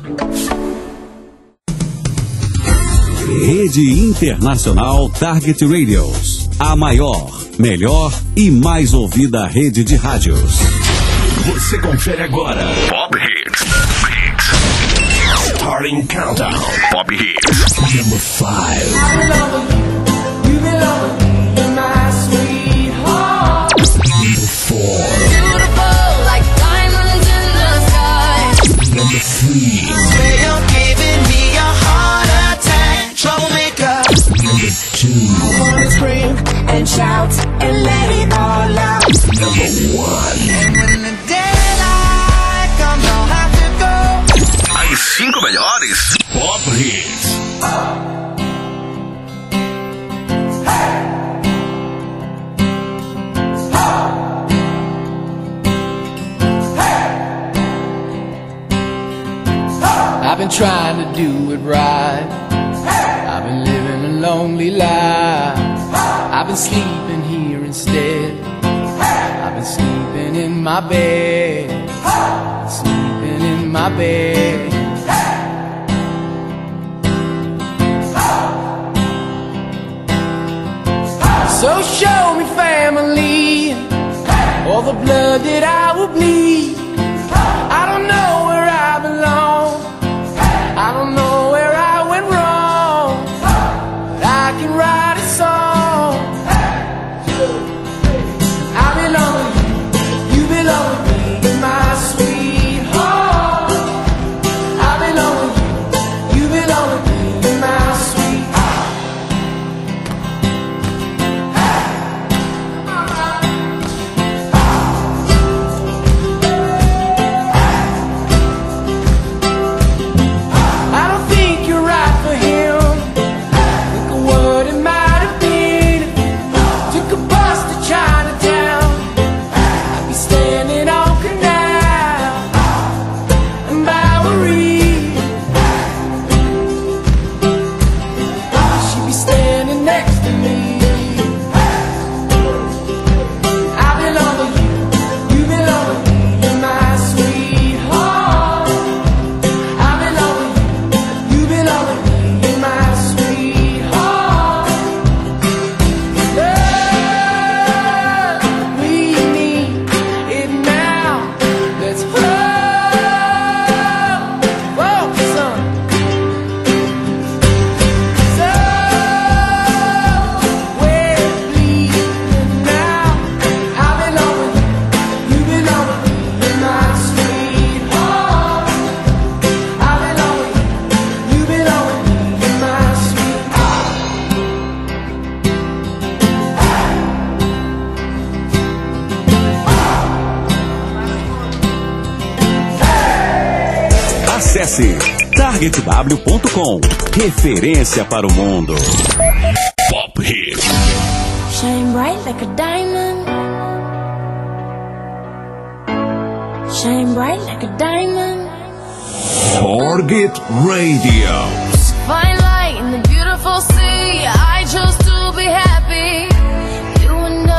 Rede Internacional Target Radios. A maior, melhor e mais ouvida rede de rádios. Você confere agora. Pop Hits. Starting Countdown. Pop Hits. Number 5. Number 4. Beautiful like diamonds in the sky. Number 3. Swear you're giving me a heart attack, troublemaker. Number 2. I wanna scream and shout and let it all out. Number 1. And when the daylight comes, I'll have to go. As 5 melhores Pop Hits. I've been trying to do it right. I've been living a lonely life. I've been sleeping here instead. I've been sleeping in my bed. Sleeping in my bed. So show me family, all the blood that I will bleed. I don't know where I belong. I don't know where I went wrong, but I can write a song. I belong with you, you belong with me, my sweetheart. I belong with you, you belong with me, my sweetheart. I don't think you're right for him. Look at what it might have been. Took a bus to Chinatown. I'd be standing on Canal and Bowery. She'd be standing next to me. I belong with you, you belong with me, you're my sweetheart. I belong with you, you belong with me, you're my sweetheart. Love, we need it now. Let's focus on. So we're bleeding now. I belong with you, you belong with me, you're my sweetheart. I belong with you, you belong with me, you're my sweetheart. Acesse targetw.com. Referência para o mundo. Pop Hits. Shine bright like a diamond. Shine bright like a diamond. Target Radio. Fine light in the beautiful sea. I chose to be happy. You and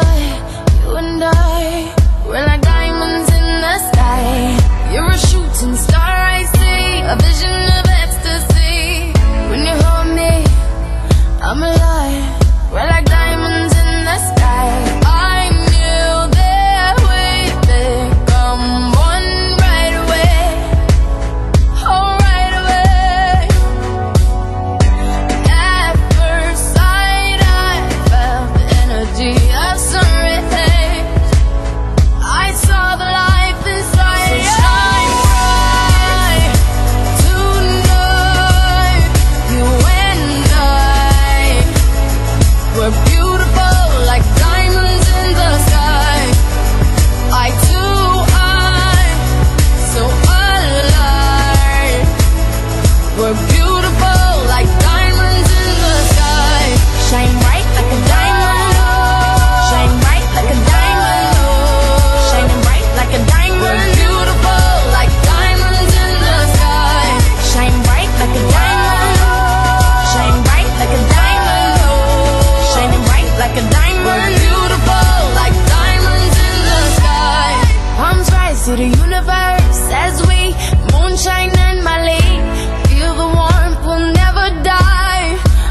I, we're like diamonds in the sky. You're a shooting star, I see, a vision of ecstasy. When you hold me, I'm alive. We're like diamonds in the sky. I knew that we'd become one right away. Oh, right away. At first sight, I felt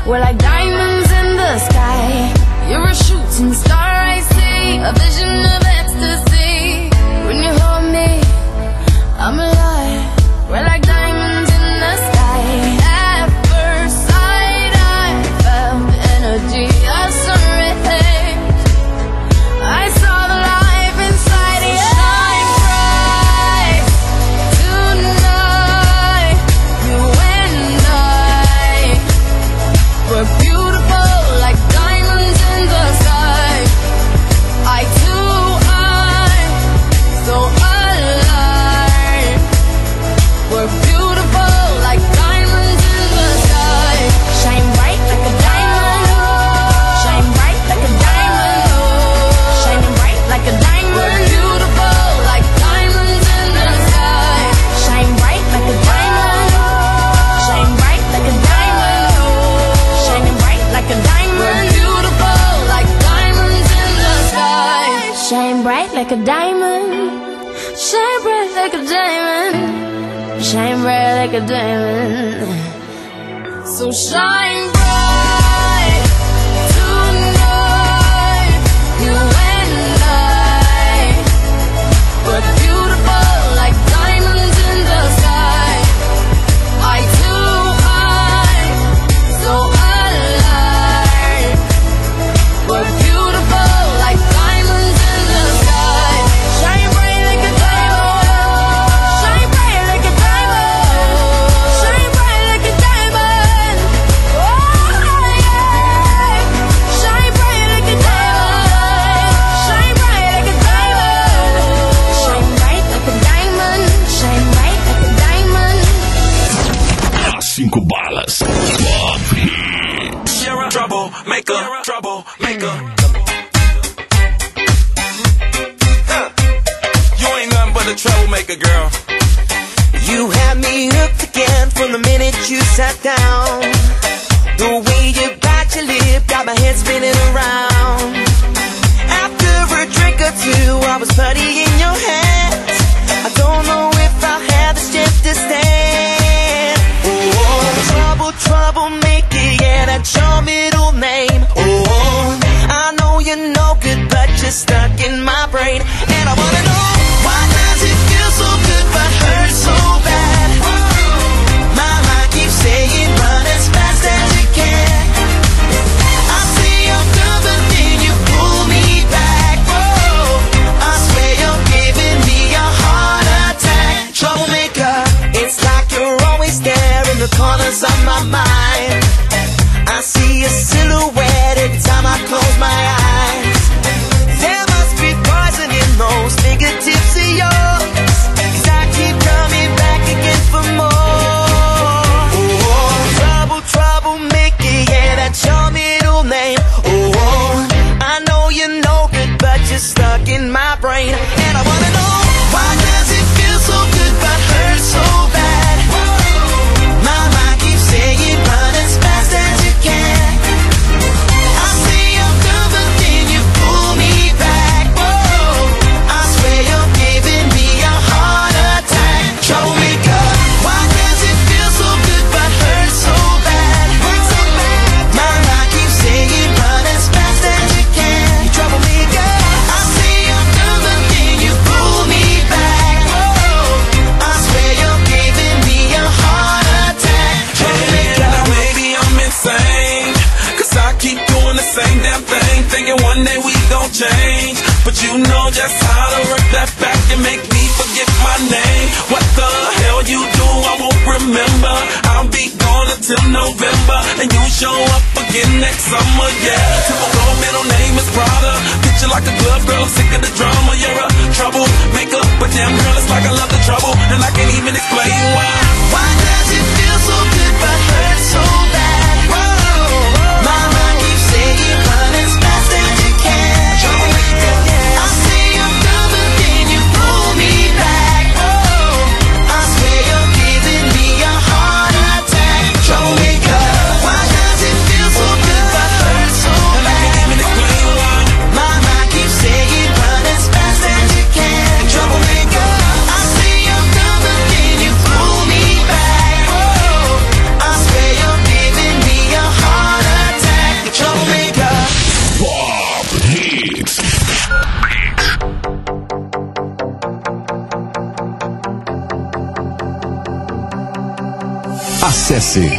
We're like diamonds in the sky. You're a shooting star, I see. A vision of ecstasy. When you hold me, I'm alive. We're like diamonds in the sky. At first sight, I felt the energy of sun rays. I saw the life inside you. Shine bright tonight. You and I, we're beautiful like diamonds in the sky. I too am so alive. We're beautiful like diamonds in the sky. Shine bright like a diamond. Shine bright like a diamond. Shining bright like a diamond. We're beautiful like diamonds in the sky. Shine bright like a diamond. Shine bright like a diamond. Shining bright like a diamond. We're beautiful like diamonds in the sky. Shine bright like a diamond. Shine bright like a diamond. Shine bright like a diamond. So shine bright tonight. You and I, we're beautiful like diamonds in the sky. I too am so alive. We're beautiful like diamonds in the sky. Shine bright like a diamond. Shine bright like a diamond. Shine bright like a diamond. Oh yeah. Shine bright like a diamond. Shine bright like a diamond. Shine bright like a diamond. Shine bright like a diamond. As 5 balas. Pop Hits. You're a troublemaker, troublemaker. You ain't nothing but a troublemaker, girl. You had me hooked again from the minute you sat down. The way you bite your lip got my head spinning around. After a drink or two, I was putty in your hands. I don't know if I'll have the strength to stand. Oh, trouble, troublemaker, yeah, that's your middle name. Oh, I know you're no good, but you're stuck in my brain. And I wanna know, why does it feel so good but hurt so bad? My mind keeps saying run as fast as you can. I say I'm done, but then you pull me back. Whoa, I swear you're giving me a heart attack. Troublemaker, it's like you're always there in the corners of my mind. I see a silhouette every time I close my eyes. There must be poison in those fingertips of yours, 'cause I keep coming back again for more. Oh, trouble, troublemaker, yeah, that's your middle name. Oh, I know you're no good, but you're stuck in my brain. And I wanna know, why does it feel so good but hurt so bad? My mind keeps saying run as fast as you can. I say I'm done, but then you pull me back. Whoa, I swear you're giving me a heart attack. Troublemaker, why does it feel so good but hurt so bad? My mind keeps saying run as fast as you can. You troublemaker, I say I'm done, but then you pull me back. Whoa, I swear you're giving me a heart attack. Troublemaker. Now maybe I'm insane, 'cause I keep doing the same damn thing, thinking one day we gon' change. But you know just how to work that back and make me forget my name. What the hell you do, I won't remember. I'll be gone until November, and you show up again next summer, yeah. Typical middle name is Prada. Picture like a glove, girl, I'm sick of the drama. You're a troublemaker, but damn girl, it's like I love the trouble, and I can't even explain why. Why does it feel so good but hurt so bad? My mind keeps saying run as fast as you can. I say I'm done, but then you pull me back. I swear you're giving me a heart attack. Troublemaker, why does it feel so good but hurt so And I bad? can't even explain why. My mind keeps saying run as fast as you can. Troublemaker, I say I'm done, but then you Acesse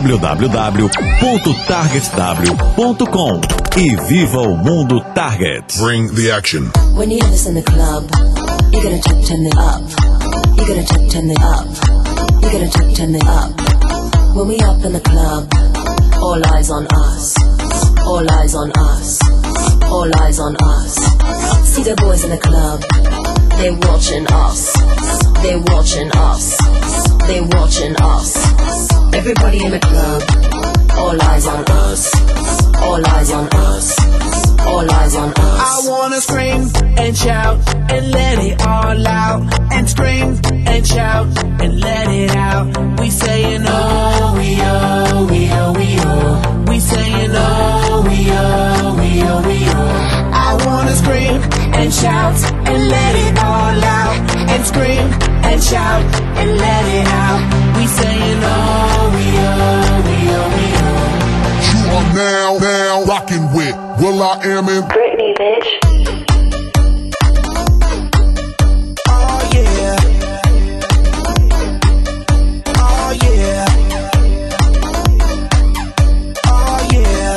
www.targetw.com e viva o mundo Target. Bring the action. When you have this in the club, you're gonna turn it up. You're gonna turn it up. You're gonna turn it up. When we up in the club, all eyes on us. All eyes on us. All eyes on us. See the boys in the club, they watching us. They watching us. They watching us. Everybody in the club, all eyes on us. All eyes on us. All eyes on us. I wanna scream and shout and let it all out. And scream and shout and let it out. We saying oh, we oh, we oh, we oh. We saying oh, we oh, we oh, we oh. I wanna scream and shout and let it all out. And scream and shout and let it out. We saying oh, we oh, we oh, we oh. You are now rocking with will.i.am in Britney, bitch. Oh yeah. Oh yeah. Oh yeah.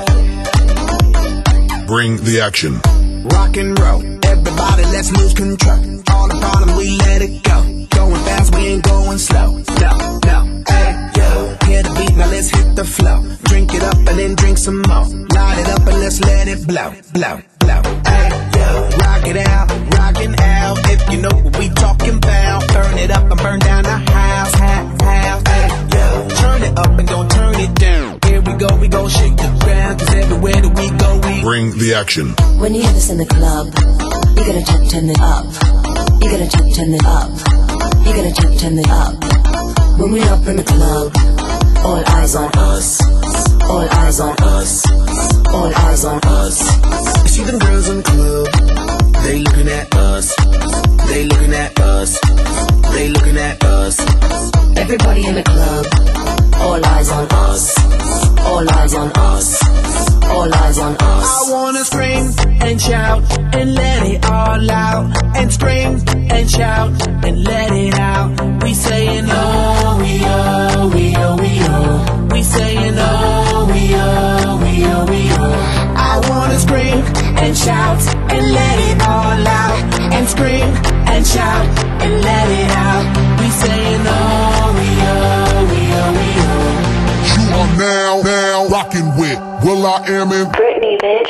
Bring the action. Rock and roll, everybody let's lose control. All the bottom we let it go. Going fast, we ain't going slow. No, hey, yo. Hear the beat, now let's hit the flow. Drink it up and then drink some more. Light it up and let's let it blow. Hey, yo. Rock it out, rockin' out. If you know what we talking about. Burn it up and burn down the house. Hey, yo. Turn it up and don't turn it down. Here we go shake the ground. Cause everywhere that we go, we bring the action. When you have this in the club, you're gonna turn it up. You're gonna turn it up. You're gonna turn it up. When we up in the club, all eyes on us. All eyes on us. All eyes on us. You see them girls in the club, they looking at us. They looking at us. They looking at us. Everybody in the club, all eyes on us. All eyes on us. All eyes on us. I wanna scream and shout and let it all out. And scream and shout and let it out. We saying oh, we oh, we oh, we oh. We saying oh, we oh, we oh, we oh. I wanna scream and shout and let it all out. And scream and shout and let it out. We saying oh, we oh, we oh, we oh. You are now rocking with will.i.am in Britney, bitch.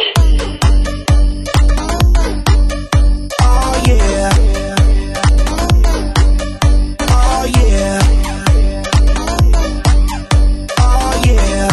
Oh yeah. Oh yeah. Oh yeah.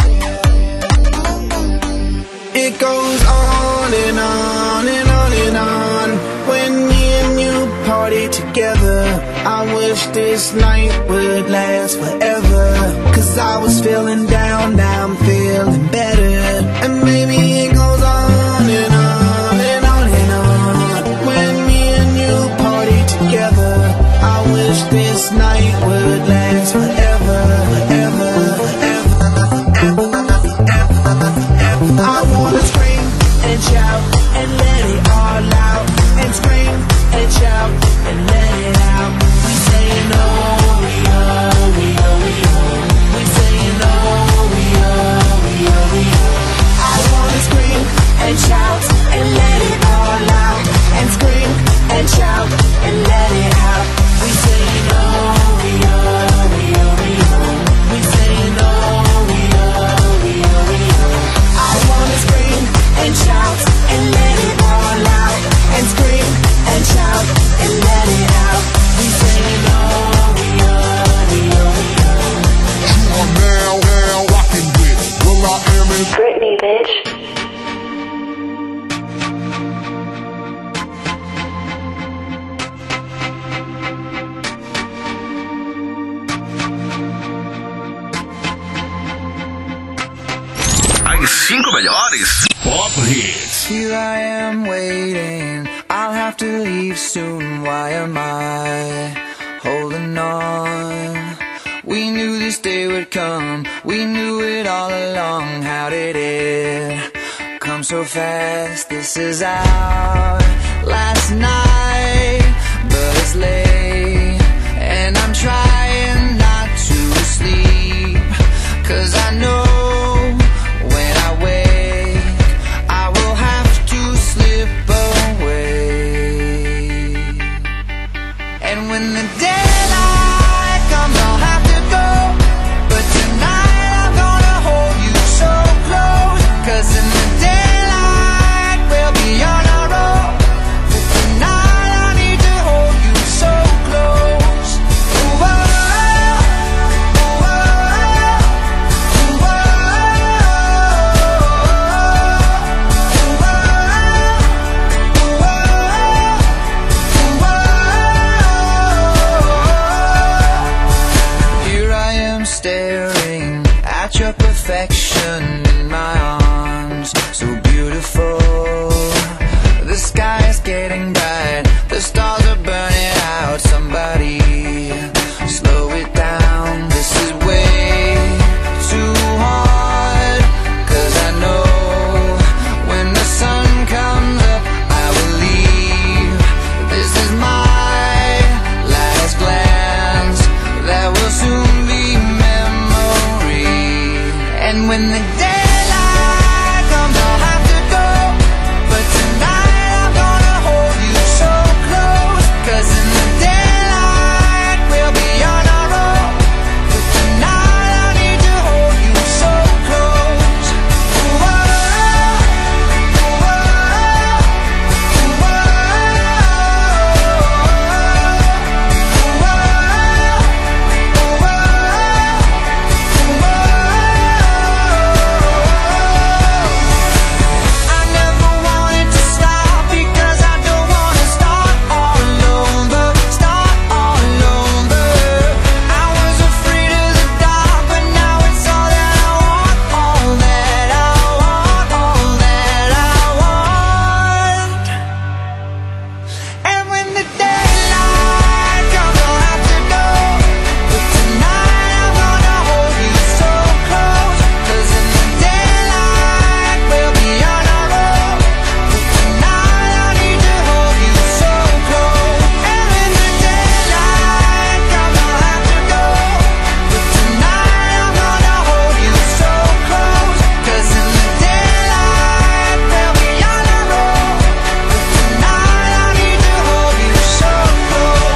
It goes on and on and on and on. When me and you party together, I wish this night would last forever. Cause I was feeling down, now I'm feeling better. And maybe it goes on and on and on and on. When me and you party together, I wish this night would last forever, forever, forever, forever. I wanna scream and shout and let it all out. And scream and shout and let it out. We saying oh, we oh, we oh, we oh. We saying oh, we oh, we oh, we oh. I wanna scream and shout and let it all out. And scream and shout and let it out. We saying oh, we oh, we oh, we oh. We saying oh, we oh, we oh, we oh. I wanna scream and shout and let it all out. And scream and shout and let it out. We saying oh, we oh, we oh, we oh. You are now rocking with will.i.am in Britney, bitch. As 5 melhores Pop Hits. Here I am waiting, I'll have to leave soon. Why am I holding on? We knew this day would come, we knew it all along. How did it come so fast? This is our last night, but it's late, and I'm trying not to sleep. perfection in my arms, so beautiful. The sky is getting bright, the stars are burning out. Somebody slow it down, this is way too hard. 'Cause I know when the sun comes up I will leave. This is my last glance, that will soon be memory. And when the daylight comes I'll have to go, but tonight I'm gonna hold you so close. 'Cause in the daylight we'll be on our own, but tonight I need to hold you so close. Ooh, oh, ooh, oh, ooh, oh, I never wanted to stop because I don't wanna start all over, start all over. I was afraid of the dark, but now it's all that I want, all that I want, all that I want. And when the daylight comes I'll have to go, but tonight I'm gonna hold you so close. 'Cause in the daylight we'll be on our own, but tonight I need to hold you so close. And when the daylight comes I'll have to go, but tonight I'm gonna hold you so close. 'Cause in the daylight we'll be on our own, but tonight I need to hold you so close.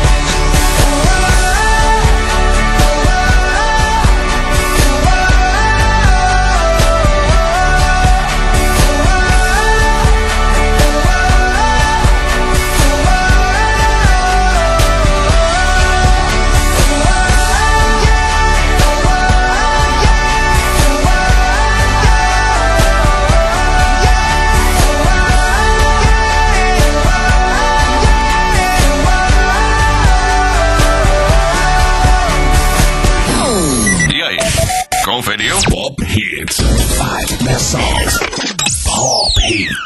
E aí, conferiu? Pop Hits. 5 best songs. Pop Hits.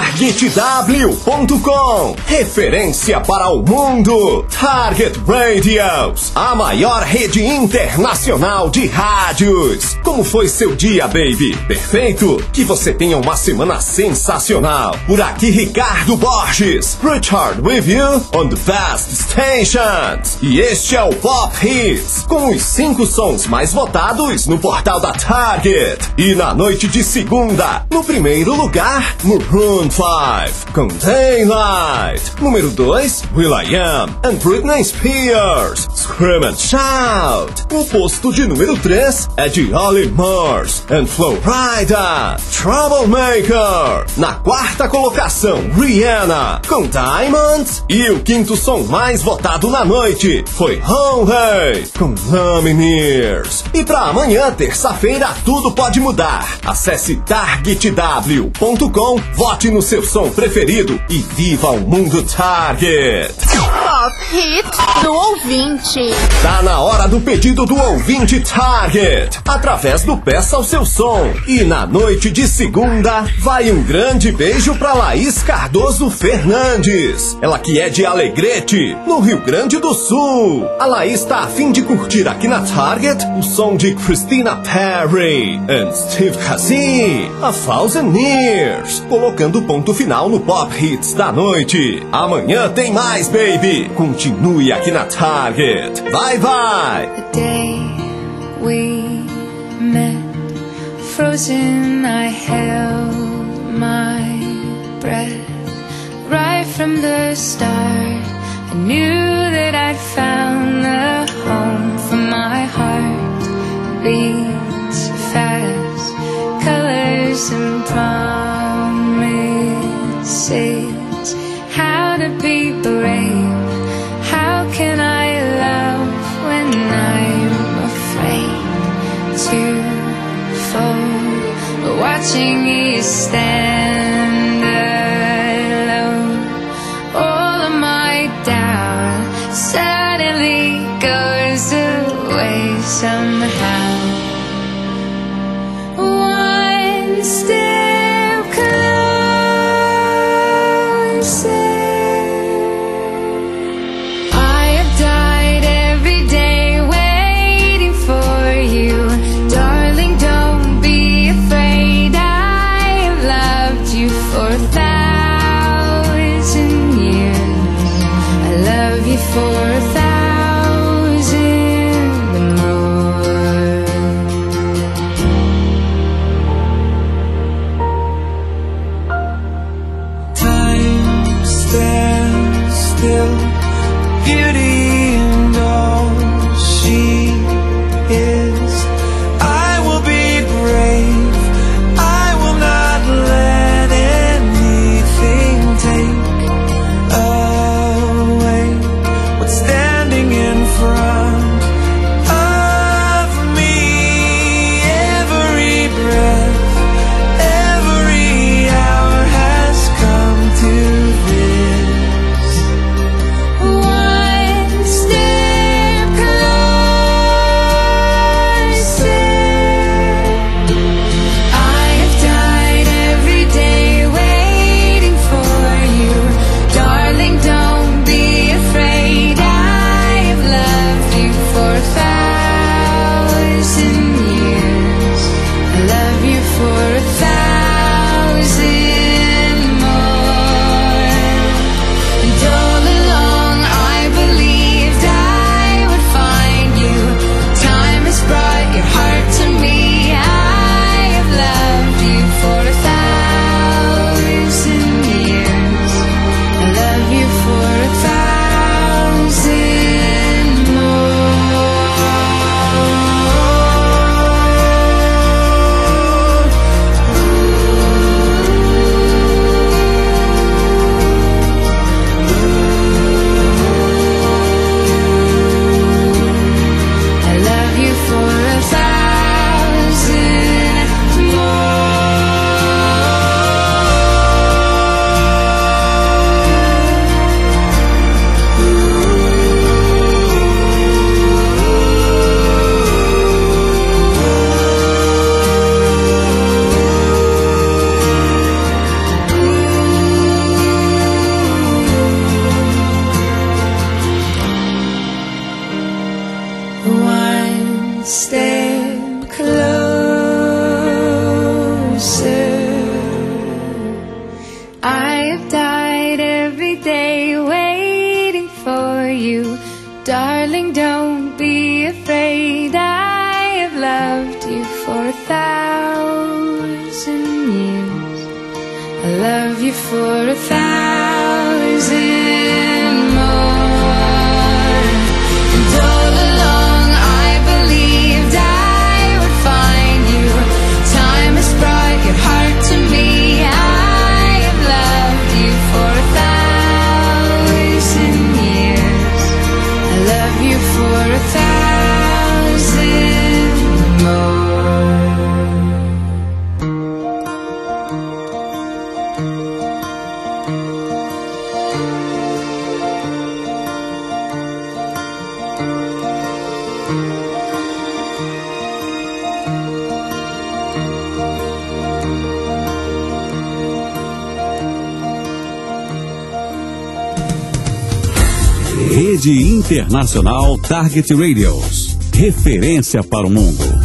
TargetW.com, referência para o mundo. Target Radios, a maior rede internacional de rádios. Como foi seu dia, baby? Perfeito? Que você tenha uma semana sensacional. Por aqui, Ricardo Borges. Richard with you on the best stations. E este é o Pop Hits, com os 5 sons mais votados no portal da Target. E na noite de segunda, no primeiro lugar, Maroon 5, com Daylight. Número 2, will.i.am and Britney Spears, Scream and Shout. O posto de número 3 é de Olly Murs and Flo Rida, Troublemaker. Na quarta colocação, Rihanna, com Diamonds. E o quinto som mais votado na noite foi Honey, com Lumineers. E pra amanhã, terça-feira, tudo pode mudar. Acesse targetw.com, vote no seu som preferido e viva o mundo Target. Pop Hit do ouvinte. Tá na hora do pedido do ouvinte Target, através do Peça o Seu Som. E na noite de segunda, vai um grande beijo pra Laís Cardoso Fernandes. Ela que é de Alegrete, no Rio Grande do Sul. A Laís tá a fim de curtir aqui na Target o som de Christina Perri and Steve Cassie, A Thousand Years, colocando ponto final no Pop Hits da noite. Amanhã tem mais, baby. Continue aqui na Target. Vai, vai! The day we met, frozen, I held my breath. Right from the start, I knew that I'd found the home for my heart. Beats fast, colors and promises. How to be brave, how can I love when I'm afraid to fall? Watching you stand alone, all of my doubt suddenly goes away somehow. step closer. I have died every day waiting for you. Darling, don't be afraid. I have loved you for 1,000 years. I love you for 1,000 more. And all along I believed I would find you. Time has brought your heart to me. I have loved you for 1,000 years. I love you for 1,000 more. Rede Internacional Target Radios. Referência para o mundo.